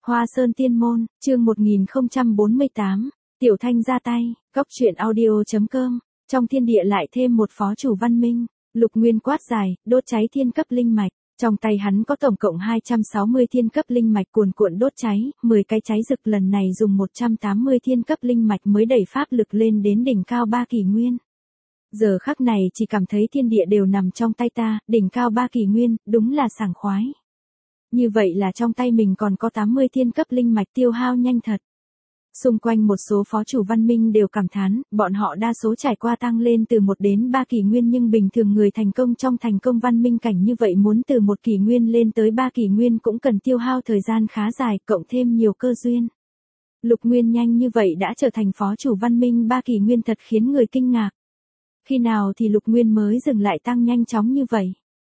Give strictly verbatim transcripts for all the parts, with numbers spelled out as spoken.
Hoa Sơn Tiên Môn, chương một nghìn không trăm bốn mươi tám, Tiểu Thanh ra tay, góc truyện audio.com, trong thiên địa lại thêm một phó chủ văn minh, Lục Nguyên quát dài, đốt cháy thiên cấp linh mạch, trong tay hắn có tổng cộng hai trăm sáu mươi thiên cấp linh mạch cuồn cuộn đốt cháy, mười cái cháy rực lần này dùng một trăm tám mươi thiên cấp linh mạch mới đẩy pháp lực lên đến đỉnh cao ba kỷ nguyên. Giờ khắc này chỉ cảm thấy thiên địa đều nằm trong tay ta, đỉnh cao ba kỷ nguyên, đúng là sảng khoái. Như vậy là trong tay mình còn có tám mươi thiên cấp linh mạch tiêu hao nhanh thật. Xung quanh một số phó chủ văn minh đều cảm thán, bọn họ đa số trải qua tăng lên từ một đến ba kỷ nguyên nhưng bình thường người thành công trong thành công văn minh cảnh như vậy muốn từ một kỷ nguyên lên tới ba kỷ nguyên cũng cần tiêu hao thời gian khá dài, cộng thêm nhiều cơ duyên. Lục Nguyên nhanh như vậy đã trở thành phó chủ văn minh ba kỷ nguyên thật khiến người kinh ngạc. Khi nào thì Lục Nguyên mới dừng lại tăng nhanh chóng như vậy?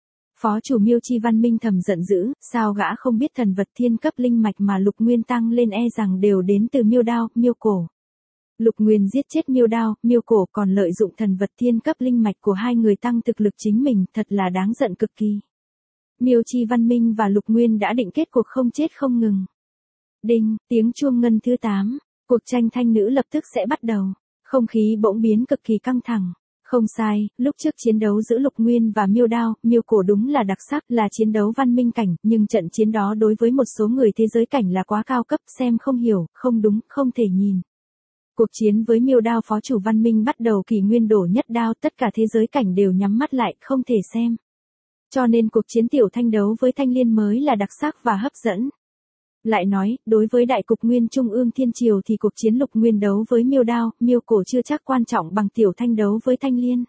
Phó chủ Miêu Chi văn minh thầm giận dữ, sao gã không biết thần vật thiên cấp linh mạch mà Lục Nguyên tăng lên e rằng đều đến từ Miêu Đao, Miêu Cổ. Lục Nguyên giết chết Miêu Đao, Miêu Cổ còn lợi dụng thần vật thiên cấp linh mạch của hai người tăng thực lực chính mình, thật là đáng giận cực kỳ. Miêu Chi văn minh và Lục Nguyên đã định kết cuộc không chết không ngừng. Đinh, tiếng chuông ngân thứ tám, cuộc tranh thanh nữ lập tức sẽ bắt đầu. Không khí bỗng biến cực kỳ căng thẳng. Không sai, lúc trước chiến đấu giữa Lục Nguyên và Miêu Đao, Miêu Cổ đúng là đặc sắc, là chiến đấu văn minh cảnh, nhưng trận chiến đó đối với một số người thế giới cảnh là quá cao cấp, xem không hiểu, không đúng, không thể nhìn. Cuộc chiến với Miêu Đao phó chủ văn minh bắt đầu kỷ nguyên đổ nhất đao, tất cả thế giới cảnh đều nhắm mắt lại, không thể xem. Cho nên cuộc chiến Tiểu Thanh đấu với Thanh Liên mới là đặc sắc và hấp dẫn. Lại nói, đối với đại cục nguyên trung ương thiên triều thì cuộc chiến Lục Nguyên đấu với Miêu Đao, Miêu Cổ chưa chắc quan trọng bằng Tiểu Thanh đấu với Thanh Liên.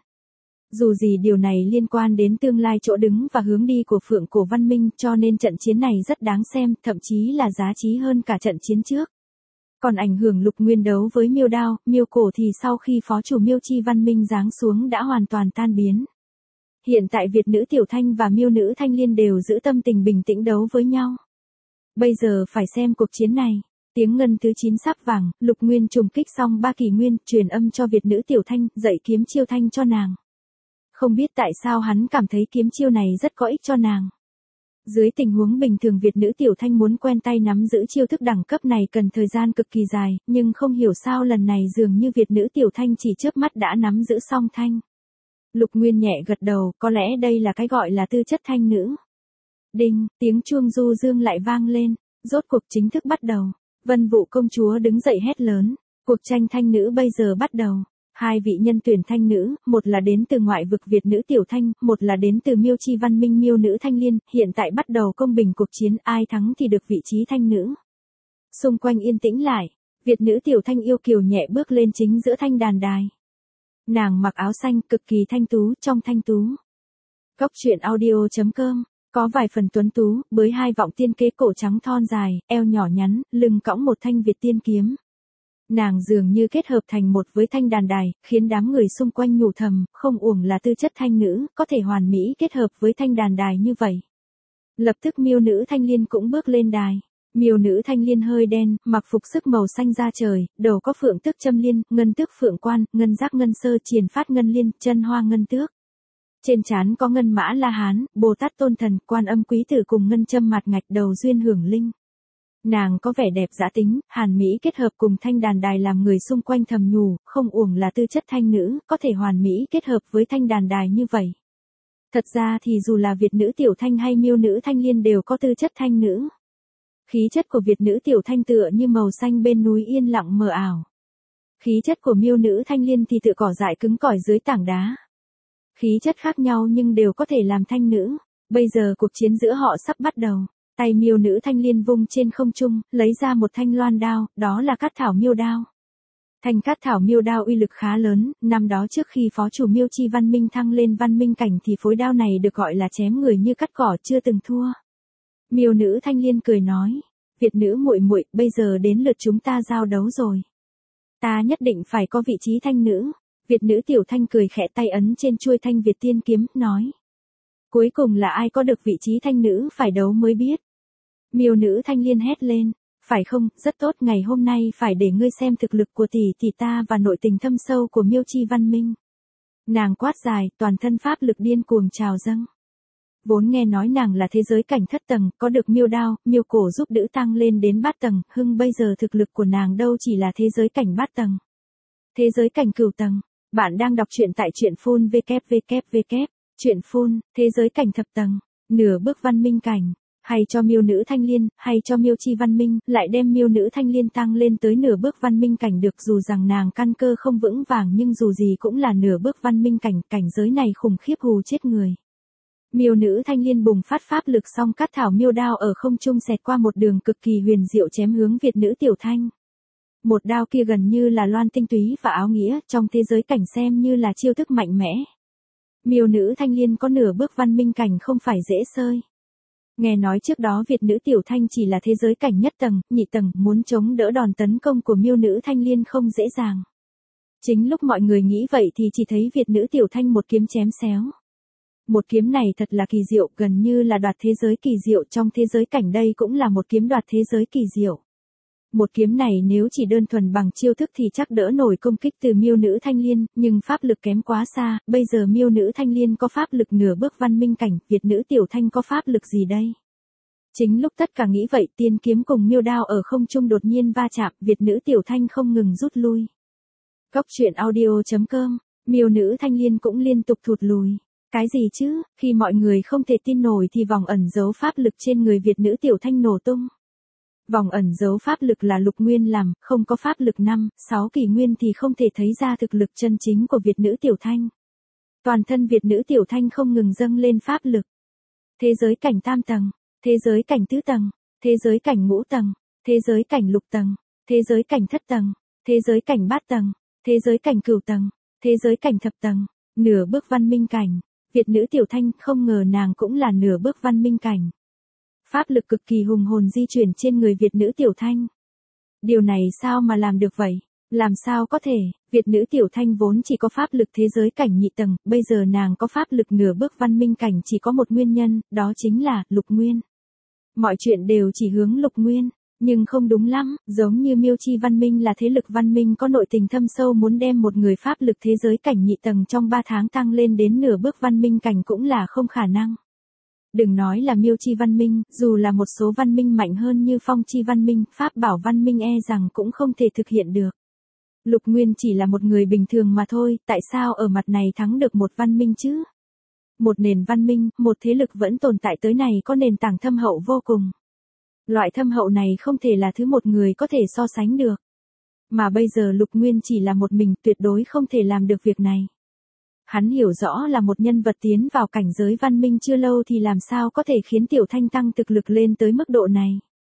Dù gì điều này liên quan đến tương lai chỗ đứng và hướng đi của Phượng Cổ văn minh cho nên trận chiến này rất đáng xem, thậm chí là giá trị hơn cả trận chiến trước. Còn ảnh hưởng Lục Nguyên đấu với Miêu Đao, Miêu Cổ thì sau khi phó chủ Miêu Chi văn minh giáng xuống đã hoàn toàn tan biến. Hiện tại Việt nữ Tiểu Thanh và Miêu nữ Thanh Liên đều giữ tâm tình bình tĩnh đấu với nhau. Bây giờ phải xem cuộc chiến này. Tiếng ngân thứ chín sắp vàng, Lục Nguyên trùng kích xong ba kỷ nguyên, truyền âm cho Việt nữ Tiểu Thanh, dạy kiếm chiêu thanh cho nàng. Không biết tại sao hắn cảm thấy kiếm chiêu này rất có ích cho nàng. Dưới tình huống bình thường Việt nữ Tiểu Thanh muốn quen tay nắm giữ chiêu thức đẳng cấp này cần thời gian cực kỳ dài, nhưng không hiểu sao lần này dường như Việt nữ Tiểu Thanh chỉ chớp mắt đã nắm giữ xong thanh. Lục Nguyên nhẹ gật đầu, có lẽ đây là cái gọi là tư chất thanh nữ. Đinh, tiếng chuông du dương lại vang lên, rốt cuộc chính thức bắt đầu. Vân Vũ công chúa đứng dậy hét lớn, cuộc tranh thanh nữ bây giờ bắt đầu. Hai vị nhân tuyển thanh nữ, một là đến từ ngoại vực Việt nữ Tiểu Thanh, một là đến từ Miêu Chi văn minh Miêu nữ Thanh Liên, hiện tại bắt đầu công bình cuộc chiến, ai thắng thì được vị trí thanh nữ. Xung quanh yên tĩnh lại, Việt nữ Tiểu Thanh yêu kiều nhẹ bước lên chính giữa thanh đàn đài. Nàng mặc áo xanh cực kỳ thanh tú, trong thanh tú. Góc truyện audio.com có vài phần tuấn tú, với hai vọng tiên kế cổ trắng thon dài, eo nhỏ nhắn, lưng cõng một thanh Việt tiên kiếm. Nàng dường như kết hợp thành một với thanh đàn đài, khiến đám người xung quanh nhủ thầm, không uổng là tư chất thanh nữ, có thể hoàn mỹ kết hợp với thanh đàn đài như vậy. Lập tức Miêu nữ Thanh Liên cũng bước lên đài. Miêu nữ Thanh Liên hơi đen, mặc phục sức màu xanh da trời, đầu có phượng tước châm liên, ngân tước phượng quan, ngân giác ngân sơ, triền phát ngân liên, chân hoa ngân tước. Trên trán có ngân mã La Hán, Bồ Tát Tôn Thần, Quan Âm Quý Tử cùng ngân châm mạt ngạch đầu duyên hưởng linh. Nàng có vẻ đẹp dã tính, hàn mỹ kết hợp cùng thanh đàn đài làm người xung quanh thầm nhủ, không uổng là tư chất thanh nữ, có thể hoàn mỹ kết hợp với thanh đàn đài như vậy. Thật ra thì dù là Việt nữ Tiểu Thanh hay Miêu nữ Thanh Liên đều có tư chất thanh nữ. Khí chất của Việt nữ Tiểu Thanh tựa như màu xanh bên núi yên lặng mờ ảo. Khí chất của Miêu nữ Thanh Liên thì tựa cỏ dại cứng cỏi dưới tảng đá. Khí chất khác nhau nhưng đều có thể làm thanh nữ. Bây giờ cuộc chiến giữa họ sắp bắt đầu. Tay Miêu nữ Thanh Liên vung trên không trung, lấy ra một thanh loan đao, đó là cát thảo miêu đao. Thanh cát thảo miêu đao uy lực khá lớn, năm đó trước khi phó chủ Miêu Chi văn minh thăng lên văn minh cảnh thì phối đao này được gọi là chém người như cắt cỏ, chưa từng thua. Miêu nữ Thanh Liên cười nói, Việt nữ muội muội, bây giờ đến lượt chúng ta giao đấu rồi. Ta nhất định phải có vị trí thanh nữ. Việt nữ Tiểu Thanh cười khẽ tay ấn trên chuôi thanh Việt tiên kiếm, nói. Cuối cùng là ai có được vị trí thanh nữ phải đấu mới biết. Miêu nữ Thanh Liên hét lên, phải không, rất tốt, ngày hôm nay phải để ngươi xem thực lực của tỷ tỷ ta và nội tình thâm sâu của Miêu Chi văn minh. Nàng quát dài, toàn thân pháp lực điên cuồng trào dâng. Vốn nghe nói nàng là thế giới cảnh thất tầng, có được miêu đao, miêu cổ giúp đỡ tăng lên đến bát tầng, hưng bây giờ thực lực của nàng đâu chỉ là thế giới cảnh bát tầng. Thế giới cảnh cửu tầng. Bạn đang đọc truyện tại truyện phun www. Truyện phun, thế giới cảnh thập tầng, nửa bước văn minh cảnh. Hay cho miêu nữ thanh liên, hay cho miêu chi văn minh, lại đem miêu nữ thanh liên tăng lên tới nửa bước văn minh cảnh được, dù rằng nàng căn cơ không vững vàng nhưng dù gì cũng là nửa bước văn minh cảnh, cảnh giới này khủng khiếp hù chết người. Miêu nữ thanh liên bùng phát pháp lực xong cắt thảo miêu đao ở không trung xẹt qua một đường cực kỳ huyền diệu chém hướng Việt nữ tiểu thanh. Một đao kia gần như là loan tinh túy và áo nghĩa, trong thế giới cảnh xem như là chiêu thức mạnh mẽ. Miêu nữ thanh liên có nửa bước văn minh cảnh không phải dễ sơi. Nghe nói trước đó Việt nữ tiểu thanh chỉ là thế giới cảnh nhất tầng, nhị tầng, muốn chống đỡ đòn tấn công của miêu nữ thanh liên không dễ dàng. Chính lúc mọi người nghĩ vậy thì chỉ thấy Việt nữ tiểu thanh một kiếm chém xéo. Một kiếm này thật là kỳ diệu, gần như là đoạt thế giới kỳ diệu, trong thế giới cảnh đây cũng là một kiếm đoạt thế giới kỳ diệu. Một kiếm này nếu chỉ đơn thuần bằng chiêu thức thì chắc đỡ nổi công kích từ miêu nữ thanh liên, nhưng pháp lực kém quá xa, bây giờ miêu nữ thanh liên có pháp lực nửa bước văn minh cảnh, Việt nữ tiểu thanh có pháp lực gì đây? Chính lúc tất cả nghĩ vậy, tiên kiếm cùng miêu đao ở không trung đột nhiên va chạm, Việt nữ tiểu thanh không ngừng rút lui. Góc truyện audio chấm com, miêu nữ thanh liên cũng liên tục thụt lùi. Cái gì chứ, khi mọi người không thể tin nổi thì vòng ẩn giấu pháp lực trên người Việt nữ tiểu thanh nổ tung. Vòng ẩn giấu pháp lực là lục nguyên làm, không có pháp lực năm, sáu kỳ nguyên thì không thể thấy ra thực lực chân chính của Việt nữ tiểu thanh. Toàn thân Việt nữ tiểu thanh không ngừng dâng lên pháp lực. Thế giới cảnh tam tầng, thế giới cảnh tứ tầng, thế giới cảnh ngũ tầng, thế giới cảnh lục tầng, thế giới cảnh thất tầng, thế giới cảnh bát tầng, thế giới cảnh cửu tầng, thế giới cảnh thập tầng, nửa bước văn minh cảnh. Việt nữ tiểu thanh không ngờ nàng cũng là nửa bước văn minh cảnh. Pháp lực cực kỳ hùng hồn di chuyển trên người Việt nữ tiểu thanh. Điều này sao mà làm được vậy? Làm sao có thể, Việt nữ tiểu thanh vốn chỉ có pháp lực thế giới cảnh nhị tầng, bây giờ nàng có pháp lực nửa bước văn minh cảnh chỉ có một nguyên nhân, đó chính là lục nguyên. Mọi chuyện đều chỉ hướng lục nguyên, nhưng không đúng lắm, giống như miêu chi văn minh là thế lực văn minh có nội tình thâm sâu muốn đem một người pháp lực thế giới cảnh nhị tầng trong ba tháng tăng lên đến nửa bước văn minh cảnh cũng là không khả năng. Đừng nói là miêu chi văn minh, dù là một số văn minh mạnh hơn như phong chi văn minh, pháp bảo văn minh e rằng cũng không thể thực hiện được. Lục Nguyên chỉ là một người bình thường mà thôi, tại sao ở mặt này thắng được một văn minh chứ? Một nền văn minh, một thế lực vẫn tồn tại tới này có nền tảng thâm hậu vô cùng. Loại thâm hậu này không thể là thứ một người có thể so sánh được. Mà bây giờ Lục Nguyên chỉ là một mình tuyệt đối không thể làm được việc này. Hắn hiểu rõ là một nhân vật tiến vào cảnh giới văn minh chưa lâu thì làm sao có thể khiến Tiểu Thanh tăng thực lực lên tới mức độ này.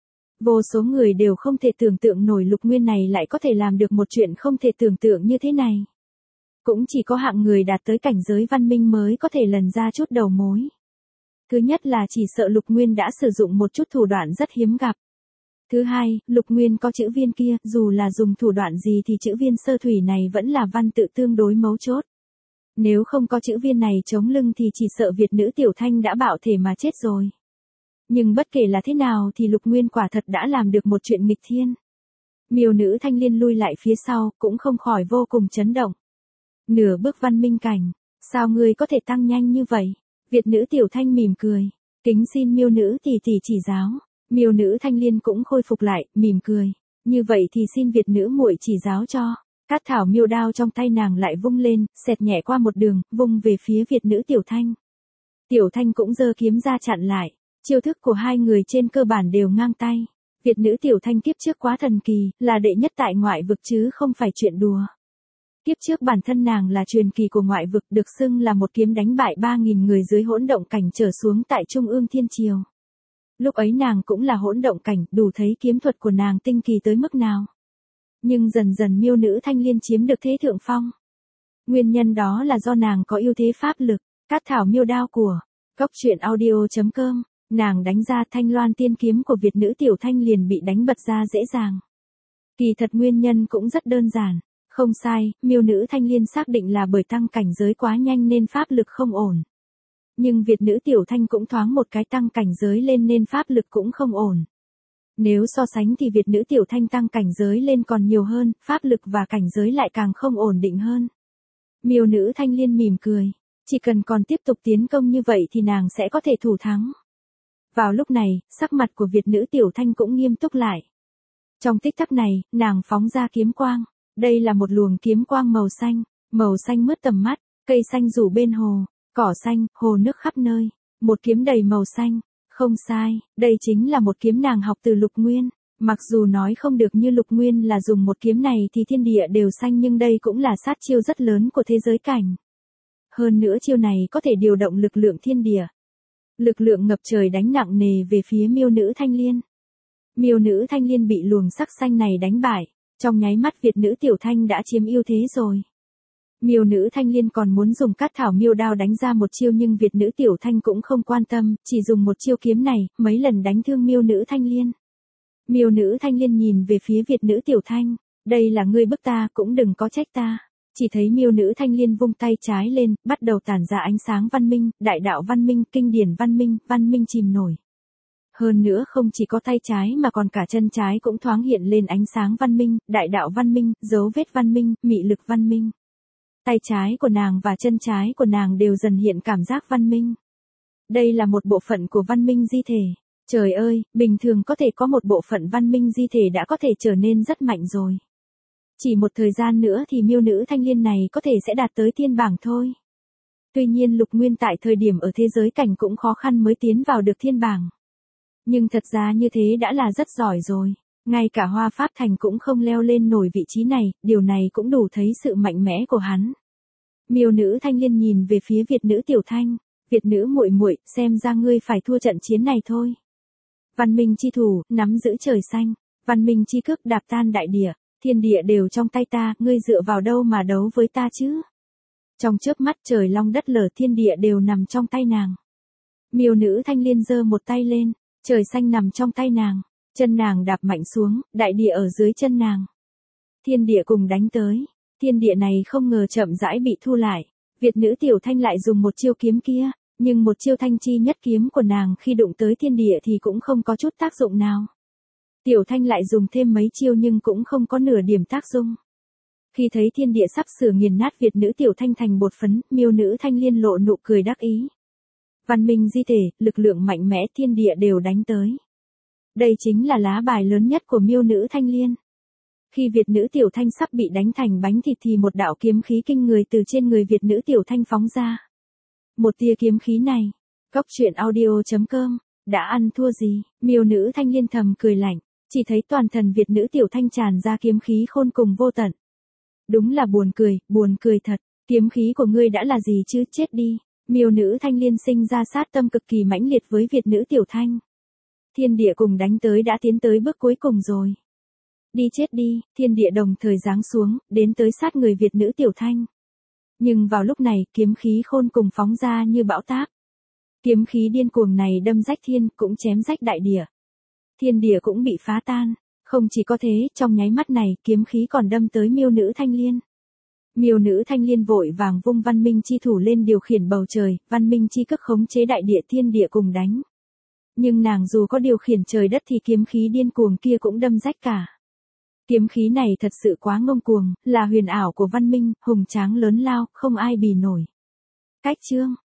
Vô số người đều không thể tưởng tượng nổi Lục Nguyên này lại có thể làm được một chuyện không thể tưởng tượng như thế này. Cũng chỉ có hạng người đạt tới cảnh giới văn minh mới có thể lần ra chút đầu mối. Thứ nhất là chỉ sợ Lục Nguyên đã sử dụng một chút thủ đoạn rất hiếm gặp. Thứ hai, Lục Nguyên có chữ viên kia, dù là dùng thủ đoạn gì thì chữ viên sơ thủy này vẫn là văn tự tương đối mấu chốt. Nếu không có chữ viên này chống lưng thì chỉ sợ Việt nữ Tiểu Thanh đã bạo thể mà chết rồi. Nhưng bất kể là thế nào thì Lục Nguyên quả thật đã làm được một chuyện nghịch thiên. Miêu nữ Thanh Liên lui lại phía sau, cũng không khỏi vô cùng chấn động. Nửa bước văn minh cảnh, sao ngươi có thể tăng nhanh như vậy? Việt nữ Tiểu Thanh mỉm cười, kính xin miêu nữ tỷ tỷ chỉ giáo. Miêu nữ Thanh Liên cũng khôi phục lại, mỉm cười. Như vậy thì xin Việt nữ muội chỉ giáo cho. Cát thảo miêu đao trong tay nàng lại vung lên, xẹt nhẹ qua một đường, vung về phía Việt nữ Tiểu Thanh. Tiểu Thanh cũng giơ kiếm ra chặn lại. Chiêu thức của hai người trên cơ bản đều ngang tay. Việt nữ Tiểu Thanh kiếp trước quá thần kỳ, là đệ nhất tại ngoại vực chứ không phải chuyện đùa. Kiếp trước bản thân nàng là truyền kỳ của ngoại vực, được xưng là một kiếm đánh bại ba nghìn người dưới hỗn động cảnh trở xuống tại Trung ương Thiên Triều. Lúc ấy nàng cũng là hỗn động cảnh, đủ thấy kiếm thuật của nàng tinh kỳ tới mức nào. Nhưng dần dần miêu nữ Thanh Liên chiếm được thế thượng phong. Nguyên nhân đó là do nàng có ưu thế pháp lực. Cát thảo miêu đao của Góc truyện audio chấm com, nàng đánh ra thanh loan tiên kiếm của Việt nữ Tiểu Thanh liền bị đánh bật ra dễ dàng. Kỳ thật nguyên nhân cũng rất đơn giản. Không sai, miêu nữ Thanh Liên xác định là bởi tăng cảnh giới quá nhanh nên pháp lực không ổn. Nhưng Việt nữ Tiểu Thanh cũng thoáng một cái tăng cảnh giới lên nên pháp lực cũng không ổn. Nếu so sánh thì Việt nữ Tiểu Thanh tăng cảnh giới lên còn nhiều hơn, pháp lực và cảnh giới lại càng không ổn định hơn. Miêu nữ Thanh Liên mỉm cười. Chỉ cần còn tiếp tục tiến công như vậy thì nàng sẽ có thể thủ thắng. Vào lúc này, sắc mặt của Việt nữ Tiểu Thanh cũng nghiêm túc lại. Trong tích tắc này, nàng phóng ra kiếm quang. Đây là một luồng kiếm quang màu xanh, màu xanh mướt tầm mắt, cây xanh rủ bên hồ, cỏ xanh, hồ nước khắp nơi. Một kiếm đầy màu xanh. Không sai, đây chính là một kiếm nàng học từ Lục Nguyên. Mặc dù nói không được như Lục Nguyên là dùng một kiếm này thì thiên địa đều xanh, nhưng đây cũng là sát chiêu rất lớn của thế giới cảnh. Hơn nữa chiêu này có thể điều động lực lượng thiên địa. Lực lượng ngập trời đánh nặng nề về phía miêu nữ Thanh Liên. Miêu nữ Thanh Liên bị luồng sắc xanh này đánh bại. Trong nháy mắt Việt nữ Tiểu Thanh đã chiếm ưu thế rồi. Miêu nữ Thanh Liên còn muốn dùng cát thảo miêu đao đánh ra một chiêu, nhưng Việt nữ Tiểu Thanh cũng không quan tâm, chỉ dùng một chiêu kiếm này, mấy lần đánh thương miêu nữ Thanh Liên. Miêu nữ Thanh Liên nhìn về phía Việt nữ Tiểu Thanh, đây là ngươi bức ta, cũng đừng có trách ta. Chỉ thấy miêu nữ Thanh Liên vung tay trái lên, bắt đầu tản ra ánh sáng văn minh, đại đạo văn minh, kinh điển văn minh, văn minh chìm nổi. Hơn nữa không chỉ có tay trái mà còn cả chân trái cũng thoáng hiện lên ánh sáng văn minh, đại đạo văn minh, dấu vết văn minh, mị lực văn minh. Tay trái của nàng và chân trái của nàng đều dần hiện cảm giác văn minh. Đây là một bộ phận của văn minh di thể. Trời ơi, bình thường có thể có một bộ phận văn minh di thể đã có thể trở nên rất mạnh rồi. Chỉ một thời gian nữa thì miêu nữ Thanh Liên này có thể sẽ đạt tới thiên bảng thôi. Tuy nhiên Lục Nguyên tại thời điểm ở thế giới cảnh cũng khó khăn mới tiến vào được thiên bảng. Nhưng thật ra như thế đã là rất giỏi rồi. Ngay cả Hoa Pháp Thành cũng không leo lên nổi vị trí này, điều này cũng đủ thấy sự mạnh mẽ của hắn. Miêu nữ Thanh Liên nhìn về phía Việt nữ Tiểu Thanh, Việt nữ muội muội, xem ra ngươi phải thua trận chiến này thôi. Văn minh chi thủ, nắm giữ trời xanh, văn minh chi cước đạp tan đại địa, thiên địa đều trong tay ta, ngươi dựa vào đâu mà đấu với ta chứ? Trong chớp mắt trời long đất lở, thiên địa đều nằm trong tay nàng. Miêu nữ Thanh Liên giơ một tay lên, trời xanh nằm trong tay nàng, chân nàng đạp mạnh xuống, đại địa ở dưới chân nàng. Thiên địa cùng đánh tới, thiên địa này không ngờ chậm rãi bị thu lại. Việt nữ Tiểu Thanh lại dùng một chiêu kiếm kia, nhưng một chiêu thanh chi nhất kiếm của nàng khi đụng tới thiên địa thì cũng không có chút tác dụng nào. Tiểu Thanh lại dùng thêm mấy chiêu nhưng cũng không có nửa điểm tác dụng. Khi thấy thiên địa sắp sửa nghiền nát Việt nữ Tiểu Thanh thành bột phấn, miêu nữ Thanh Liên lộ nụ cười đắc ý. Văn minh di thể, lực lượng mạnh mẽ, thiên địa đều đánh tới. Đây chính là lá bài lớn nhất của miêu nữ Thanh Liên. Khi Việt nữ Tiểu Thanh sắp bị đánh thành bánh thịt thì một đạo kiếm khí kinh người từ trên người Việt nữ Tiểu Thanh phóng ra. Một tia kiếm khí này, Góc truyện audio chấm com, đã ăn thua gì? Miêu nữ Thanh Liên thầm cười lạnh, chỉ thấy toàn thân Việt nữ Tiểu Thanh tràn ra kiếm khí khôn cùng vô tận. Đúng là buồn cười, buồn cười thật, kiếm khí của ngươi đã là gì chứ, chết đi. Miêu nữ Thanh Liên sinh ra sát tâm cực kỳ mãnh liệt với Việt nữ Tiểu Thanh. Thiên địa cùng đánh tới đã tiến tới bước cuối cùng rồi. Đi chết đi, thiên địa đồng thời giáng xuống, đến tới sát người Việt nữ Tiểu Thanh. Nhưng vào lúc này, kiếm khí khôn cùng phóng ra như bão táp. Kiếm khí điên cuồng này đâm rách thiên, cũng chém rách đại địa. Thiên địa cũng bị phá tan. Không chỉ có thế, trong nháy mắt này, kiếm khí còn đâm tới miêu nữ Thanh Liên. Miêu nữ Thanh Liên vội vàng vung văn minh chi thủ lên điều khiển bầu trời, văn minh chi cước khống chế đại địa, thiên địa cùng đánh. Nhưng nàng dù có điều khiển trời đất thì kiếm khí điên cuồng kia cũng đâm rách cả. Kiếm khí này thật sự quá ngông cuồng, là huyền ảo của văn minh, hùng tráng lớn lao, không ai bì nổi. Cách chương